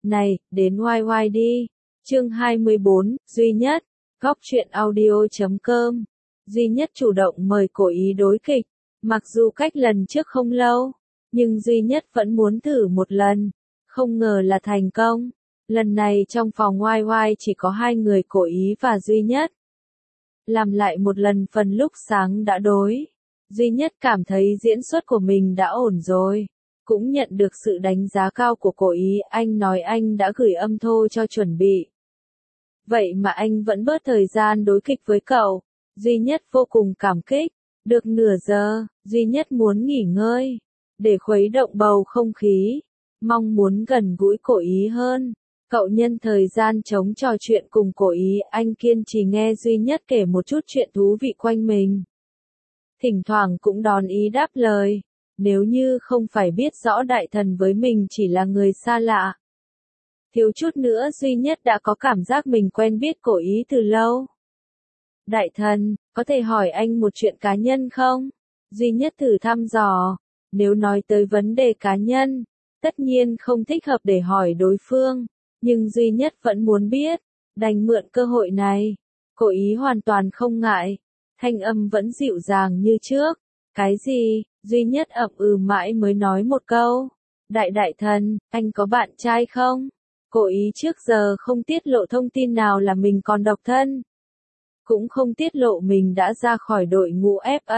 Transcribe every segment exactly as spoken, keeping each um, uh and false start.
Này, đến oai oai đi. Chương hai mươi bốn, Duy Nhất, góc truyện audio chấm com. Duy Nhất chủ động mời Cổ Ý đối kịch, mặc dù cách lần trước không lâu, nhưng Duy Nhất vẫn muốn thử một lần, không ngờ là thành công. Lần này trong phòng oai oai chỉ có hai người Cổ Ý và Duy Nhất. Làm lại một lần phần lúc sáng đã đối. Duy Nhất cảm thấy diễn xuất của mình đã ổn rồi. Cũng nhận được sự đánh giá cao của Cổ Ý, anh nói anh đã gửi âm thô cho chuẩn bị. Vậy mà anh vẫn bớt thời gian đối kịch với cậu. Duy Nhất vô cùng cảm kích. Được nửa giờ, Duy Nhất muốn nghỉ ngơi, để khuấy động bầu không khí, mong muốn gần gũi Cổ Ý hơn. Cậu nhân thời gian trống trò chuyện cùng Cổ Ý, anh kiên trì nghe Duy Nhất kể một chút chuyện thú vị quanh mình. Thỉnh thoảng cũng đón ý đáp lời, nếu như không phải biết rõ đại thần với mình chỉ là người xa lạ. Thiếu chút nữa Duy Nhất đã có cảm giác mình quen biết Cổ Ý từ lâu. Đại thần, có thể hỏi anh một chuyện cá nhân không? Duy Nhất thử thăm dò, nếu nói tới vấn đề cá nhân, tất nhiên không thích hợp để hỏi đối phương, nhưng Duy Nhất vẫn muốn biết, đành mượn cơ hội này. Cổ Ý hoàn toàn không ngại, thanh âm vẫn dịu dàng như trước. Cái gì? Duy Nhất ậm ừ mãi mới nói một câu. Đại đại thần, anh có bạn trai không? Cổ Ý trước giờ không tiết lộ thông tin nào là mình còn độc thân. Cũng không tiết lộ mình đã ra khỏi đội ngũ ép a.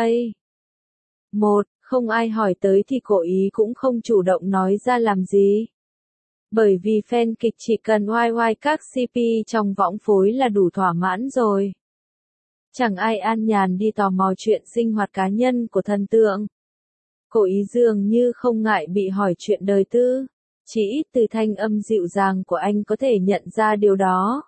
Một, không ai hỏi tới thì Cổ Ý cũng không chủ động nói ra làm gì. Bởi vì fan kịch chỉ cần oai oai các xê pê trong võng phối là đủ thỏa mãn rồi. Chẳng ai an nhàn đi tò mò chuyện sinh hoạt cá nhân của thần tượng. Cổ Ý dường như không ngại bị hỏi chuyện đời tư, chỉ ít từ thanh âm dịu dàng của anh có thể nhận ra điều đó.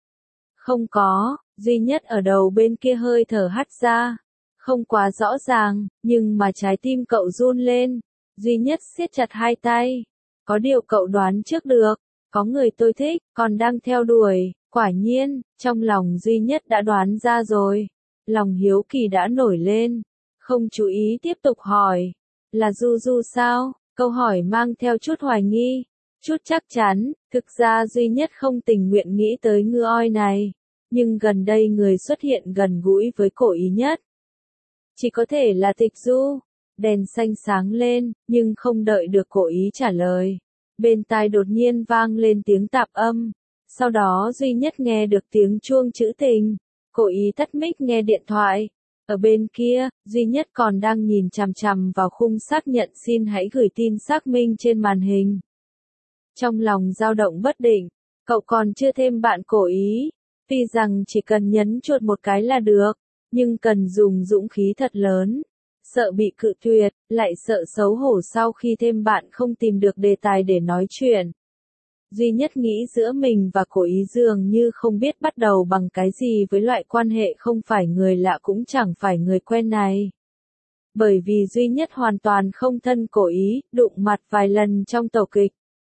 Không có, Duy Nhất ở đầu bên kia hơi thở hắt ra, không quá rõ ràng, nhưng mà trái tim cậu run lên. Duy Nhất siết chặt hai tay. Có điều cậu đoán trước được, có người tôi thích, còn đang theo đuổi. Quả nhiên, trong lòng Duy Nhất đã đoán ra rồi. Lòng hiếu kỳ đã nổi lên. Không chú ý tiếp tục hỏi. Là Du Du sao? Câu hỏi mang theo chút hoài nghi, chút chắc chắn. Thực ra Duy Nhất không tình nguyện nghĩ tới ngư oi này. Nhưng gần đây người xuất hiện gần gũi với Cổ Ý nhất. Chỉ có thể là Tịch Du. Đèn xanh sáng lên, nhưng không đợi được Cổ Ý trả lời. Bên tai đột nhiên vang lên tiếng tạp âm. Sau đó Duy Nhất nghe được tiếng chuông trữ tình. Cổ Ý tắt mic nghe điện thoại. Ở bên kia, Duy Nhất còn đang nhìn chằm chằm vào khung xác nhận xin hãy gửi tin xác minh trên màn hình. Trong lòng dao động bất định, cậu còn chưa thêm bạn Cổ Ý. Tuy rằng chỉ cần nhấn chuột một cái là được, nhưng cần dùng dũng khí thật lớn. Sợ bị cự tuyệt, lại sợ xấu hổ sau khi thêm bạn không tìm được đề tài để nói chuyện. Duy Nhất nghĩ giữa mình và Cổ Ý dường như không biết bắt đầu bằng cái gì với loại quan hệ không phải người lạ cũng chẳng phải người quen này. Bởi vì Duy Nhất hoàn toàn không thân Cổ Ý, đụng mặt vài lần trong tổ kịch.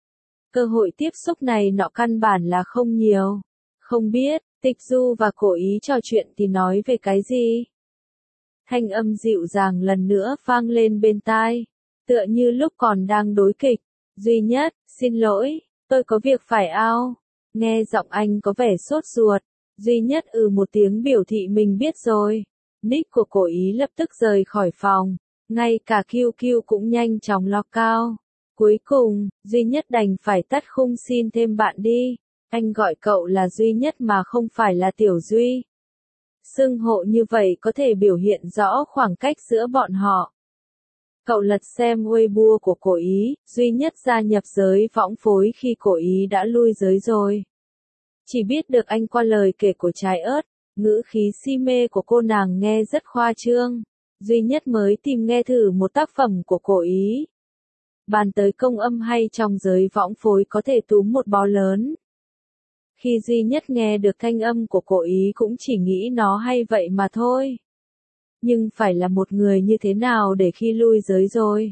Cơ hội tiếp xúc này nọ căn bản là không nhiều. Không biết, Tịch Du và Cổ Ý trò chuyện thì nói về cái gì? Thanh âm dịu dàng lần nữa vang lên bên tai. Tựa như lúc còn đang đối kịch. Duy Nhất, xin lỗi, tôi có việc phải ao. Nghe giọng anh có vẻ sốt ruột. Duy Nhất ừ một tiếng biểu thị mình biết rồi. Nick của Cổ Ý lập tức rời khỏi phòng. Ngay cả quy quy cũng nhanh chóng log cao. Cuối cùng, Duy Nhất đành phải tắt khung xin thêm bạn đi. Anh gọi cậu là Duy Nhất mà không phải là Tiểu Duy. Xưng hộ như vậy có thể biểu hiện rõ khoảng cách giữa bọn họ. Cậu lật xem Weibo của Cổ Ý, Duy Nhất gia nhập giới võng phối khi Cổ Ý đã lui giới rồi. Chỉ biết được anh qua lời kể của Trái Ớt, ngữ khí si mê của cô nàng nghe rất khoa trương. Duy Nhất mới tìm nghe thử một tác phẩm của Cổ Ý. Bàn tới công âm hay trong giới võng phối có thể túm một bó lớn. Khi Duy Nhất nghe được thanh âm của Cổ Ý cũng chỉ nghĩ nó hay vậy mà thôi. Nhưng phải là một người như thế nào để khi lui giới rồi?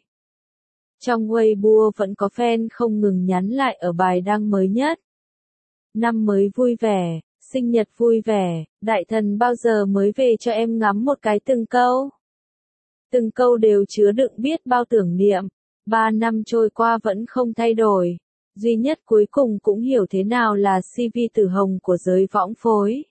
Trong Weibo vẫn có fan không ngừng nhắn lại ở bài đăng mới nhất. Năm mới vui vẻ, sinh nhật vui vẻ, đại thần bao giờ mới về cho em ngắm một cái từng câu. Từng câu đều chứa đựng biết bao tưởng niệm. Ba năm trôi qua vẫn không thay đổi. Duy Nhất cuối cùng cũng hiểu thế nào là xê vê tử hồng của giới võng phối.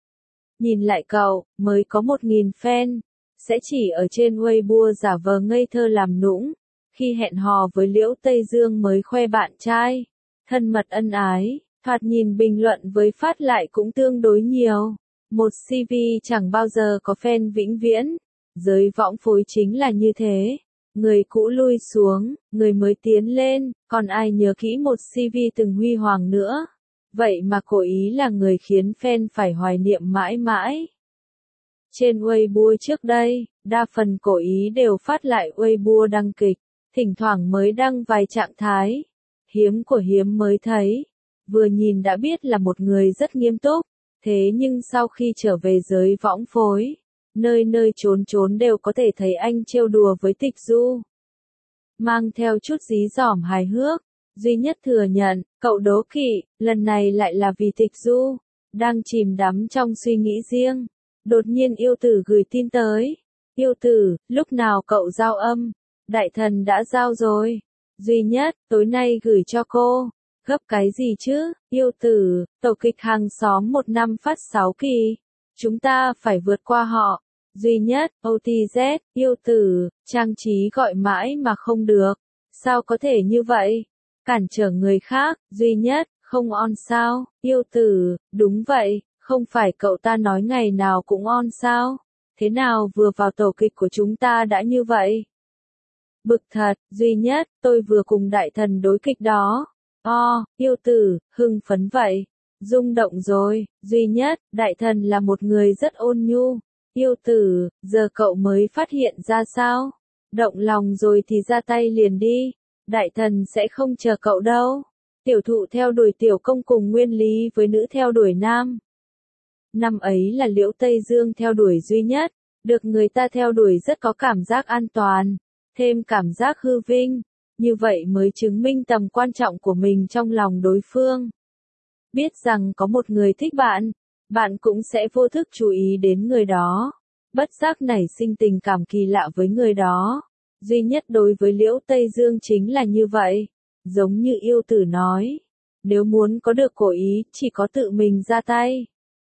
Nhìn lại cậu, mới có một nghìn fan, sẽ chỉ ở trên Weibo giả vờ ngây thơ làm nũng, khi hẹn hò với Liễu Tây Dương mới khoe bạn trai, thân mật ân ái, thoạt nhìn bình luận với phát lại cũng tương đối nhiều. Một xê vê chẳng bao giờ có fan vĩnh viễn, giới võng phối chính là như thế. Người cũ lui xuống, người mới tiến lên, còn ai nhớ kỹ một xê vê từng huy hoàng nữa. Vậy mà cố ý là người khiến fan phải hoài niệm mãi mãi. Trên Weibo trước đây, đa phần cố ý đều phát lại Weibo đăng kịch, thỉnh thoảng mới đăng vài trạng thái. Hiếm của hiếm mới thấy, vừa nhìn đã biết là một người rất nghiêm túc, thế nhưng sau khi trở về giới võng phối, nơi nơi trốn trốn đều có thể thấy anh trêu đùa với Tịch Du. Mang theo chút dí dỏm hài hước, Duy Nhất thừa nhận, cậu đố kỵ, lần này lại là vì Tịch Du, đang chìm đắm trong suy nghĩ riêng. Đột nhiên yêu tử gửi tin tới. Yêu tử, lúc nào cậu giao âm? Đại thần đã giao rồi. Duy Nhất, tối nay gửi cho cô. Gấp cái gì chứ? Yêu tử, tổ kịch hàng xóm một năm phát sáu kỳ. Chúng ta phải vượt qua họ. Duy Nhất, ô tê dét, yêu tử, trang trí gọi mãi mà không được. Sao có thể như vậy? Cản trở người khác, Duy Nhất, không on sao? Yêu tử, đúng vậy, không phải cậu ta nói ngày nào cũng on sao? Thế nào vừa vào tổ kịch của chúng ta đã như vậy? Bực thật, Duy Nhất, tôi vừa cùng đại thần đối kịch đó. O, yêu tử, hưng phấn vậy. Rung động rồi, Duy Nhất, đại thần là một người rất ôn nhu. Yêu tử, giờ cậu mới phát hiện ra sao? Động lòng rồi thì ra tay liền đi. Đại thần sẽ không chờ cậu đâu. Tiểu thụ theo đuổi tiểu công cùng nguyên lý với nữ theo đuổi nam. Năm ấy là Liễu Tây Dương theo đuổi Duy Nhất, được người ta theo đuổi rất có cảm giác an toàn, thêm cảm giác hư vinh, như vậy mới chứng minh tầm quan trọng của mình trong lòng đối phương. Biết rằng có một người thích bạn, bạn cũng sẽ vô thức chú ý đến người đó, bất giác nảy sinh tình cảm kỳ lạ với người đó. Duy Nhất đối với Liễu Tây Dương chính là như vậy, giống như yêu tử nói, nếu muốn có được cố ý, chỉ có tự mình ra tay.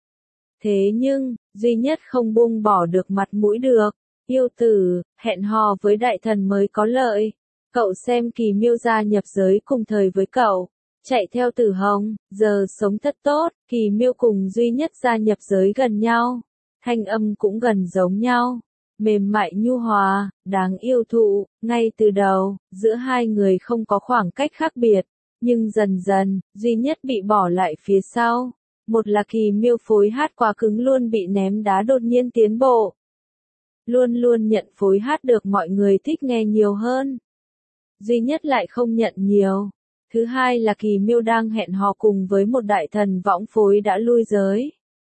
Thế nhưng, Duy Nhất không buông bỏ được mặt mũi được. Yêu tử, hẹn hò với đại thần mới có lợi. Cậu xem Kỳ Miêu gia nhập giới cùng thời với cậu, chạy theo Tử Hồng, giờ sống thật tốt. Kỳ Miêu cùng Duy Nhất gia nhập giới gần nhau, thanh âm cũng gần giống nhau, mềm mại nhu hòa, đáng yêu thụ. Ngay từ đầu, giữa hai người không có khoảng cách khác biệt, nhưng dần dần, Duy Nhất bị bỏ lại phía sau. Một là Kỳ Miêu phối hát quá cứng luôn bị ném đá đột nhiên tiến bộ. Luôn luôn nhận phối hát được mọi người thích nghe nhiều hơn. Duy Nhất lại không nhận nhiều. Thứ hai là Kỳ Miêu đang hẹn hò cùng với một đại thần võng phối đã lui giới.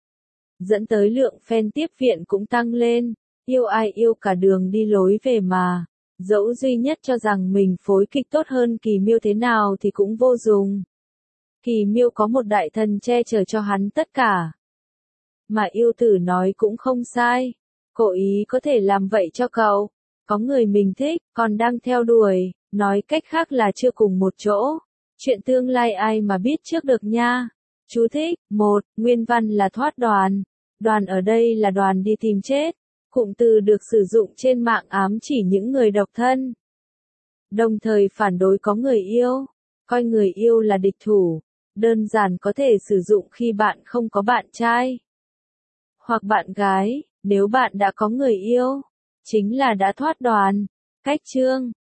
Dẫn tới lượng fan tiếp viện cũng tăng lên. Yêu ai yêu cả đường đi lối về mà. Dẫu Duy Nhất cho rằng mình phối kịch tốt hơn Kỳ Miêu thế nào thì cũng vô dụng. Kỳ Miêu có một đại thần che chở cho hắn tất cả. Mà yêu tử nói cũng không sai. Cố ý có thể làm vậy cho cậu. Có người mình thích, còn đang theo đuổi, nói cách khác là chưa cùng một chỗ. Chuyện tương lai ai mà biết trước được nha. Chú thích, một, nguyên văn là thoát đoàn. Đoàn ở đây là đoàn đi tìm chết. Cụm từ được sử dụng trên mạng ám chỉ những người độc thân. Đồng thời phản đối có người yêu. Coi người yêu là địch thủ. Đơn giản có thể sử dụng khi bạn không có bạn trai. Hoặc bạn gái, nếu bạn đã có người yêu. Chính là đã thoát đoàn. Cách chương